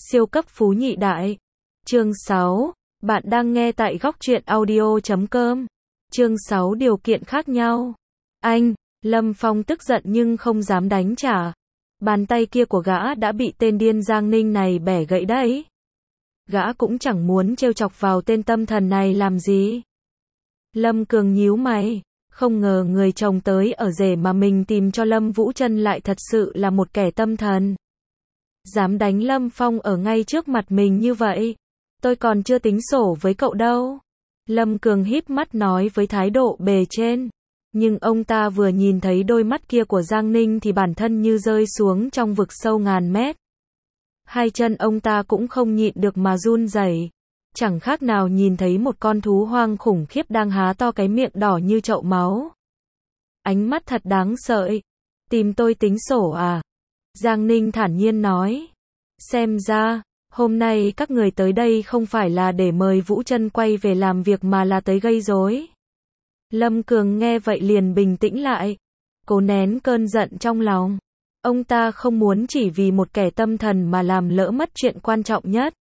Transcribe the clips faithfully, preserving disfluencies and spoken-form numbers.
Siêu cấp phú nhị đại. Chương sáu. Bạn đang nghe tại góc truyện audio chấm com. Chương sáu điều kiện khác nhau. Anh, Lâm Phong tức giận nhưng không dám đánh trả. Bàn tay kia của gã đã bị tên điên Giang Ninh này bẻ gãy đấy. Gã cũng chẳng muốn trêu chọc vào tên tâm thần này làm gì. Lâm Cường nhíu mày, không ngờ người chồng tới ở rể mà mình tìm cho Lâm Vũ Trân lại thật sự là một kẻ tâm thần. Dám đánh Lâm Phong ở ngay trước mặt mình như vậy. Tôi còn chưa tính sổ với cậu đâu. Lâm Cường híp mắt nói với thái độ bề trên. Nhưng ông ta vừa nhìn thấy đôi mắt kia của Giang Ninh thì bản thân như rơi xuống trong vực sâu ngàn mét. Hai chân ông ta cũng không nhịn được mà run rẩy, chẳng khác nào nhìn thấy một con thú hoang khủng khiếp đang há to cái miệng đỏ như chậu máu. Ánh mắt thật đáng sợ. Tìm tôi tính sổ à? Giang Ninh thản nhiên nói. Xem ra, hôm nay các người tới đây không phải là để mời Vũ Trân quay về làm việc mà là tới gây rối. Lâm Cường nghe vậy liền bình tĩnh lại, cố nén cơn giận trong lòng. Ông ta không muốn chỉ vì một kẻ tâm thần mà làm lỡ mất chuyện quan trọng nhất.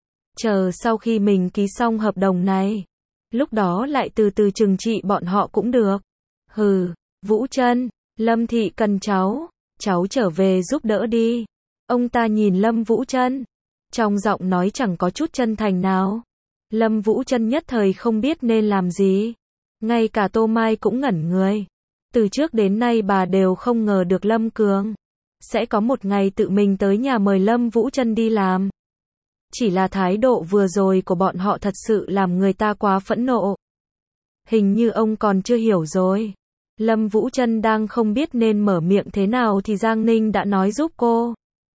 Chờ sau khi mình ký xong hợp đồng này, lúc đó lại từ từ trừng trị bọn họ cũng được. Hừ, Vũ Trân, Lâm thị cần cháu, cháu trở về giúp đỡ đi. Ông ta nhìn Lâm Vũ Trân, trong giọng nói chẳng có chút chân thành nào. Lâm Vũ Trân nhất thời không biết nên làm gì. Ngay cả Tô Mai cũng ngẩn người. Từ trước đến nay bà đều không ngờ được Lâm Cường sẽ có một ngày tự mình tới nhà mời Lâm Vũ Trân đi làm. Chỉ là thái độ vừa rồi của bọn họ thật sự làm người ta quá phẫn nộ. Hình như ông còn chưa hiểu rồi. Lâm Vũ Trân đang không biết nên mở miệng thế nào thì Giang Ninh đã nói giúp cô.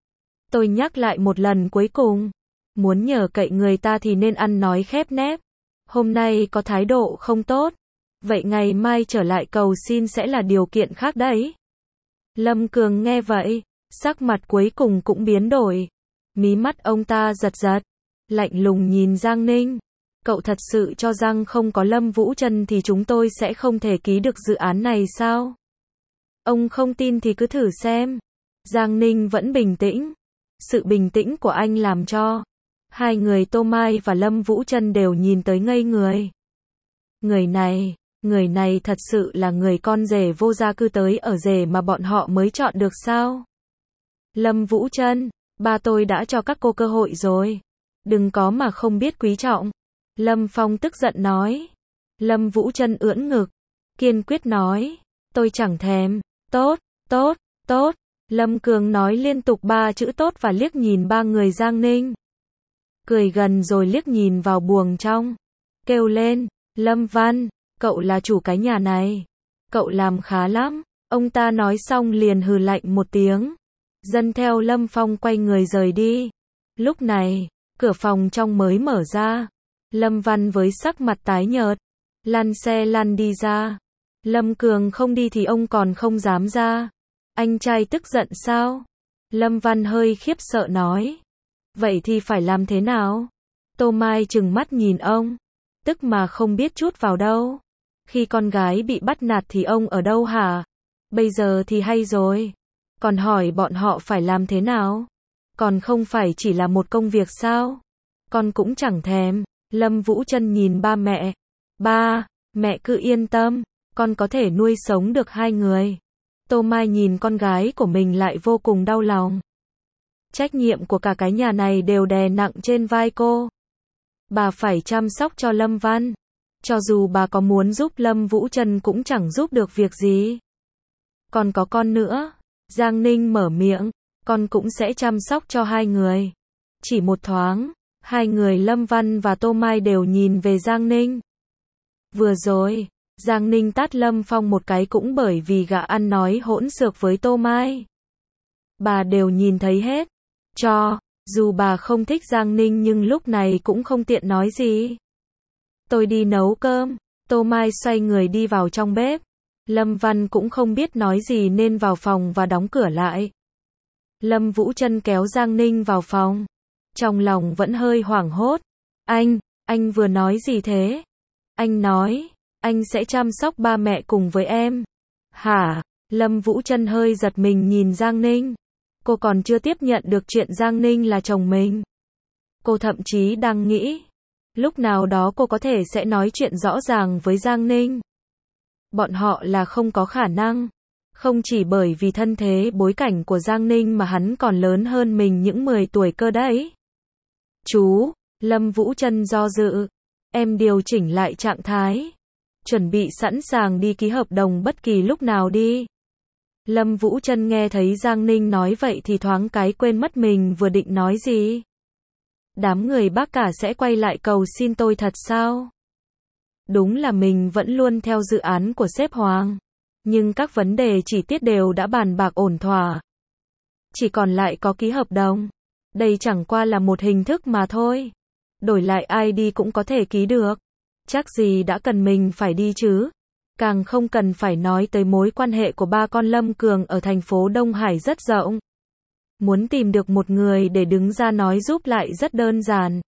Tôi nhắc lại một lần cuối cùng. Muốn nhờ cậy người ta thì nên ăn nói khép nép. Hôm nay có thái độ không tốt. Vậy ngày mai trở lại cầu xin sẽ là điều kiện khác đấy. Lâm Cường nghe vậy, sắc mặt cuối cùng cũng biến đổi. Mí mắt ông ta giật giật, lạnh lùng nhìn Giang Ninh. Cậu thật sự cho rằng không có Lâm Vũ Trân thì chúng tôi sẽ không thể ký được dự án này sao? Ông không tin thì cứ thử xem. Giang Ninh vẫn bình tĩnh. Sự bình tĩnh của anh làm cho hai người Tô Mai và Lâm Vũ Trân đều nhìn tới ngây người. Người này, người này thật sự là người con rể vô gia cư tới ở rể mà bọn họ mới chọn được sao? Lâm Vũ Trân, ba tôi đã cho các cô cơ hội rồi. Đừng có mà không biết quý trọng. Lâm Phong tức giận nói. Lâm Vũ Trân ưỡn ngực, kiên quyết nói. Tôi chẳng thèm. Tốt, tốt, tốt. Lâm Cường nói liên tục ba chữ tốt và liếc nhìn ba người Giang Ninh. Cười gần rồi liếc nhìn vào buồng trong. Kêu lên, Lâm Văn, cậu là chủ cái nhà này. Cậu làm khá lắm. Ông ta nói xong liền hừ lạnh một tiếng. Dần theo Lâm Phong quay người rời đi. Lúc này, cửa phòng trong mới mở ra. Lâm Văn với sắc mặt tái nhợt, lăn xe lăn đi ra. Lâm Cường không đi thì ông còn không dám ra. Anh trai tức giận sao? Lâm Văn hơi khiếp sợ nói. Vậy thì phải làm thế nào? Tô Mai trừng mắt nhìn ông, tức mà không biết chút vào đâu. Khi con gái bị bắt nạt thì ông ở đâu hả? Bây giờ thì hay rồi. Còn hỏi bọn họ phải làm thế nào? Còn không phải chỉ là một công việc sao? Con cũng chẳng thèm. Lâm Vũ Trân nhìn ba mẹ. Ba, mẹ cứ yên tâm, con có thể nuôi sống được hai người. Tô Mai nhìn con gái của mình lại vô cùng đau lòng. Trách nhiệm của cả cái nhà này đều đè nặng trên vai cô. Bà phải chăm sóc cho Lâm Văn. Cho dù bà có muốn giúp Lâm Vũ Trân cũng chẳng giúp được việc gì. Còn có con nữa. Giang Ninh mở miệng. Con cũng sẽ chăm sóc cho hai người. Chỉ một thoáng, hai người Lâm Văn và Tô Mai đều nhìn về Giang Ninh. Vừa rồi, Giang Ninh tát Lâm Phong một cái cũng bởi vì gã ăn nói hỗn xược với Tô Mai. Bà đều nhìn thấy hết. Cho, dù bà không thích Giang Ninh nhưng lúc này cũng không tiện nói gì. Tôi đi nấu cơm. Tô Mai xoay người đi vào trong bếp. Lâm Văn cũng không biết nói gì nên vào phòng và đóng cửa lại. Lâm Vũ Trân kéo Giang Ninh vào phòng. Trong lòng vẫn hơi hoảng hốt. Anh, anh vừa nói gì thế? Anh nói, anh sẽ chăm sóc ba mẹ cùng với em. Hả? Lâm Vũ Trân hơi giật mình nhìn Giang Ninh. Cô còn chưa tiếp nhận được chuyện Giang Ninh là chồng mình. Cô thậm chí đang nghĩ, lúc nào đó cô có thể sẽ nói chuyện rõ ràng với Giang Ninh. Bọn họ là không có khả năng. Không chỉ bởi vì thân thế bối cảnh của Giang Ninh mà hắn còn lớn hơn mình những mười tuổi cơ đấy. Chú, Lâm Vũ Trân do dự. Em điều chỉnh lại trạng thái. Chuẩn bị sẵn sàng đi ký hợp đồng bất kỳ lúc nào đi. Lâm Vũ Trân nghe thấy Giang Ninh nói vậy thì thoáng cái quên mất mình vừa định nói gì. Đám người bác cả sẽ quay lại cầu xin tôi thật sao? Đúng là mình vẫn luôn theo dự án của sếp Hoàng. Nhưng các vấn đề chi tiết đều đã bàn bạc ổn thỏa. Chỉ còn lại có ký hợp đồng. Đây chẳng qua là một hình thức mà thôi. Đổi lại ai đi cũng có thể ký được. Chắc gì đã cần mình phải đi chứ. Càng không cần phải nói tới mối quan hệ của ba con Lâm Cường ở thành phố Đông Hải rất rộng. Muốn tìm được một người để đứng ra nói giúp lại rất đơn giản.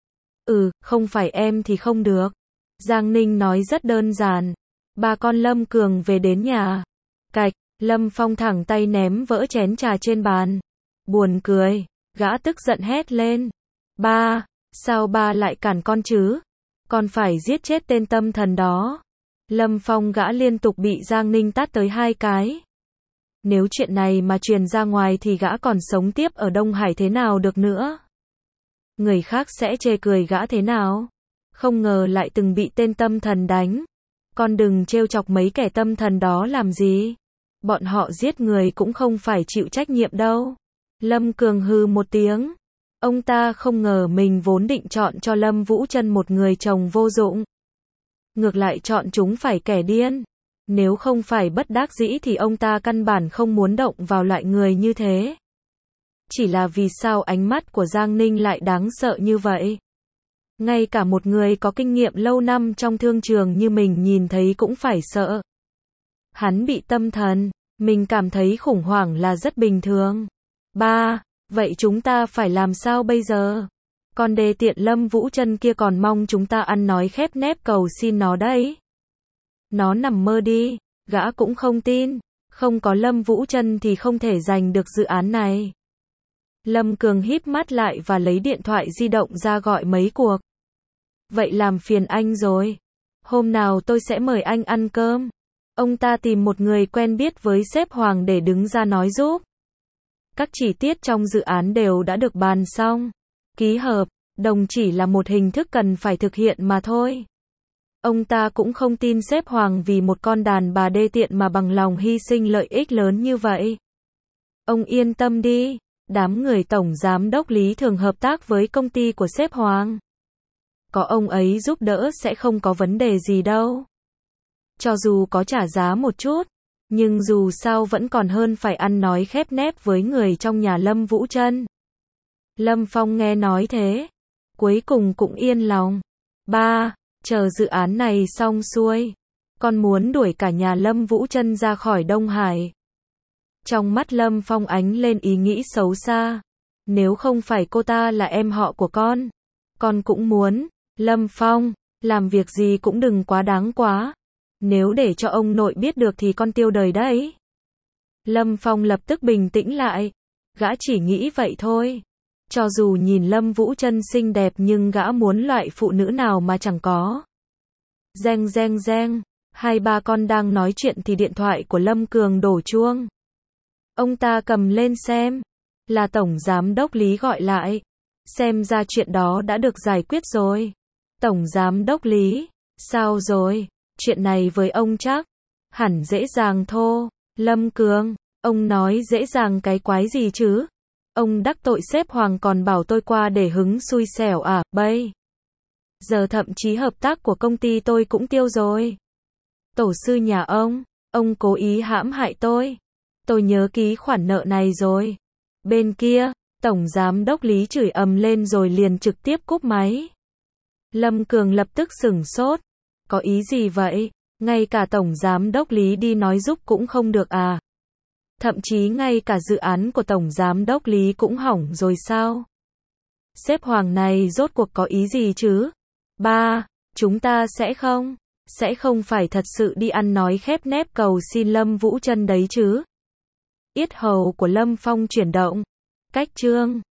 Ừ, không phải em thì không được. Giang Ninh nói rất đơn giản. Ba con Lâm Cường về đến nhà. Cạch, Lâm Phong thẳng tay ném vỡ chén trà trên bàn. Buồn cười, gã tức giận hét lên. Ba, sao ba lại cản con chứ? Con phải giết chết tên tâm thần đó. Lâm Phong gã liên tục bị Giang Ninh tát tới hai cái. Nếu chuyện này mà truyền ra ngoài thì gã còn sống tiếp ở Đông Hải thế nào được nữa? Người khác sẽ chê cười gã thế nào? Không ngờ lại từng bị tên tâm thần đánh. Con đừng trêu chọc mấy kẻ tâm thần đó làm gì. Bọn họ giết người cũng không phải chịu trách nhiệm đâu. Lâm Cường hừ một tiếng. Ông ta không ngờ mình vốn định chọn cho Lâm Vũ Trân một người chồng vô dụng. Ngược lại chọn chúng phải kẻ điên. Nếu không phải bất đắc dĩ thì ông ta căn bản không muốn động vào loại người như thế. Chỉ là vì sao ánh mắt của Giang Ninh lại đáng sợ như vậy? Ngay cả một người có kinh nghiệm lâu năm trong thương trường như mình nhìn thấy cũng phải sợ. Hắn bị tâm thần, mình cảm thấy khủng hoảng là rất bình thường. Ba, vậy chúng ta phải làm sao bây giờ? Con đê tiện Lâm Vũ Trân kia còn mong chúng ta ăn nói khép nép cầu xin nó đấy. Nó nằm mơ đi, gã cũng không tin. Không có Lâm Vũ Trân thì không thể giành được dự án này. Lâm Cường híp mắt lại và lấy điện thoại di động ra gọi mấy cuộc. Vậy làm phiền anh rồi. Hôm nào tôi sẽ mời anh ăn cơm. Ông ta tìm một người quen biết với sếp Hoàng để đứng ra nói giúp. Các chi tiết trong dự án đều đã được bàn xong. Ký hợp đồng chỉ là một hình thức cần phải thực hiện mà thôi. Ông ta cũng không tin sếp Hoàng vì một con đàn bà đê tiện mà bằng lòng hy sinh lợi ích lớn như vậy. Ông yên tâm đi, đám người tổng giám đốc Lý thường hợp tác với công ty của sếp Hoàng. Có ông ấy giúp đỡ sẽ không có vấn đề gì đâu. Cho dù có trả giá một chút, nhưng dù sao vẫn còn hơn phải ăn nói khép nép với người trong nhà Lâm Vũ Trân. Lâm Phong nghe nói thế, cuối cùng cũng yên lòng. Ba, chờ dự án này xong xuôi, con muốn đuổi cả nhà Lâm Vũ Trân ra khỏi Đông Hải. Trong mắt Lâm Phong ánh lên ý nghĩ xấu xa. Nếu không phải cô ta là em họ của con, con cũng muốn. Lâm Phong, làm việc gì cũng đừng quá đáng quá. Nếu để cho ông nội biết được thì con tiêu đời đấy. Lâm Phong lập tức bình tĩnh lại. Gã chỉ nghĩ vậy thôi. Cho dù nhìn Lâm Vũ Trân xinh đẹp nhưng gã muốn loại phụ nữ nào mà chẳng có. Reng reng reng, hai ba con đang nói chuyện thì điện thoại của Lâm Cường đổ chuông. Ông ta cầm lên xem. Là Tổng Giám đốc Lý gọi lại. Xem ra chuyện đó đã được giải quyết rồi. Tổng Giám đốc Lý, sao rồi? Chuyện này với ông chắc hẳn dễ dàng thô. Lâm Cường, ông nói dễ dàng cái quái gì chứ? Ông đắc tội sếp Hoàng còn bảo tôi qua để hứng xui xẻo à, bây giờ thậm chí hợp tác của công ty tôi cũng tiêu rồi. Tổ sư nhà ông, ông cố ý hãm hại tôi. Tôi nhớ ký khoản nợ này rồi. Bên kia, Tổng Giám đốc Lý chửi ầm lên rồi liền trực tiếp cúp máy. Lâm Cường lập tức sửng sốt. Có ý gì vậy? Ngay cả Tổng Giám đốc Lý đi nói giúp cũng không được à? Thậm chí ngay cả dự án của Tổng Giám đốc Lý cũng hỏng rồi sao? Sếp Hoàng này rốt cuộc có ý gì chứ? Ba, chúng ta sẽ không, sẽ không phải thật sự đi ăn nói khép nép cầu xin Lâm Vũ Trân đấy chứ? Yết hầu của Lâm Phong chuyển động. Cách chương